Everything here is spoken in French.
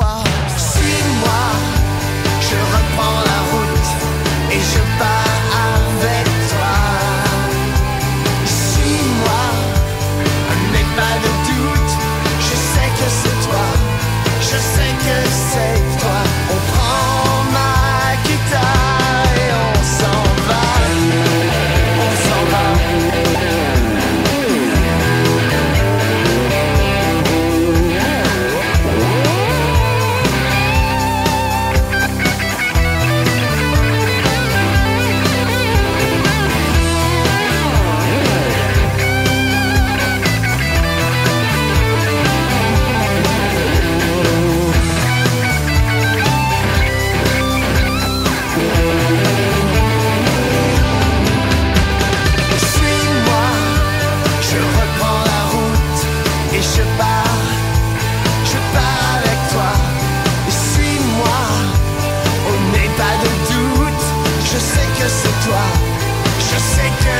toi. Suis-moi, je reprends la route et je pars avec toi. Suis-moi, n'aie pas de doute, je sais que c'est toi, je sais que c'est toi. On prend ma guitare et on s'en va, on s'en va. Je sais que